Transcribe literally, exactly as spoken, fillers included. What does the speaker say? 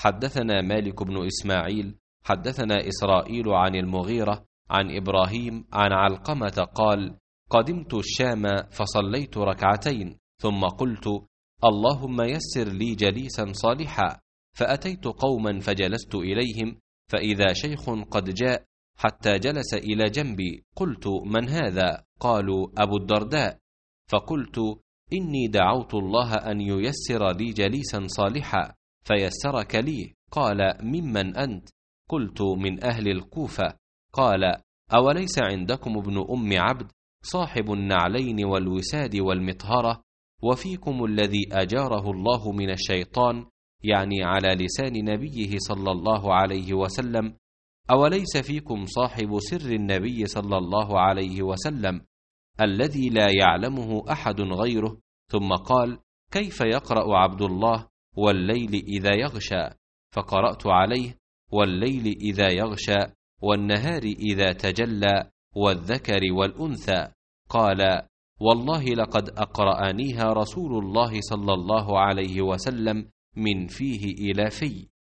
حدثنا مالك بن إسماعيل حدثنا إسرائيل عن المغيرة عن إبراهيم عن علقمة قال: قدمت الشام فصليت ركعتين ثم قلت: اللهم يسر لي جليسا صالحا، فأتيت قوما فجلست إليهم فإذا شيخ قد جاء حتى جلس إلى جنبي، قلت: من هذا؟ قالوا: أبو الدرداء. فقلت: إني دعوت الله أن ييسر لي جليسا صالحا فيسرك لي. قال: ممن أنت؟ قلت: من أهل الكوفة. قال: أوليس عندكم ابن أم عبد صاحب النعلين والوساد والمطهرة، وفيكم الذي أجاره الله من الشيطان، يعني على لسان نبيه صلى الله عليه وسلم؟ أوليس فيكم صاحب سر النبي صلى الله عليه وسلم الذي لا يعلمه أحد غيره؟ ثم قال: كيف يقرأ عبد الله والليل إذا يغشى؟ فقرأت عليه: والليل إذا يغشى والنهار إذا تجلى والذكر والأنثى. قال: والله لقد أقرأنيها رسول الله صلى الله عليه وسلم من فيه إلى في.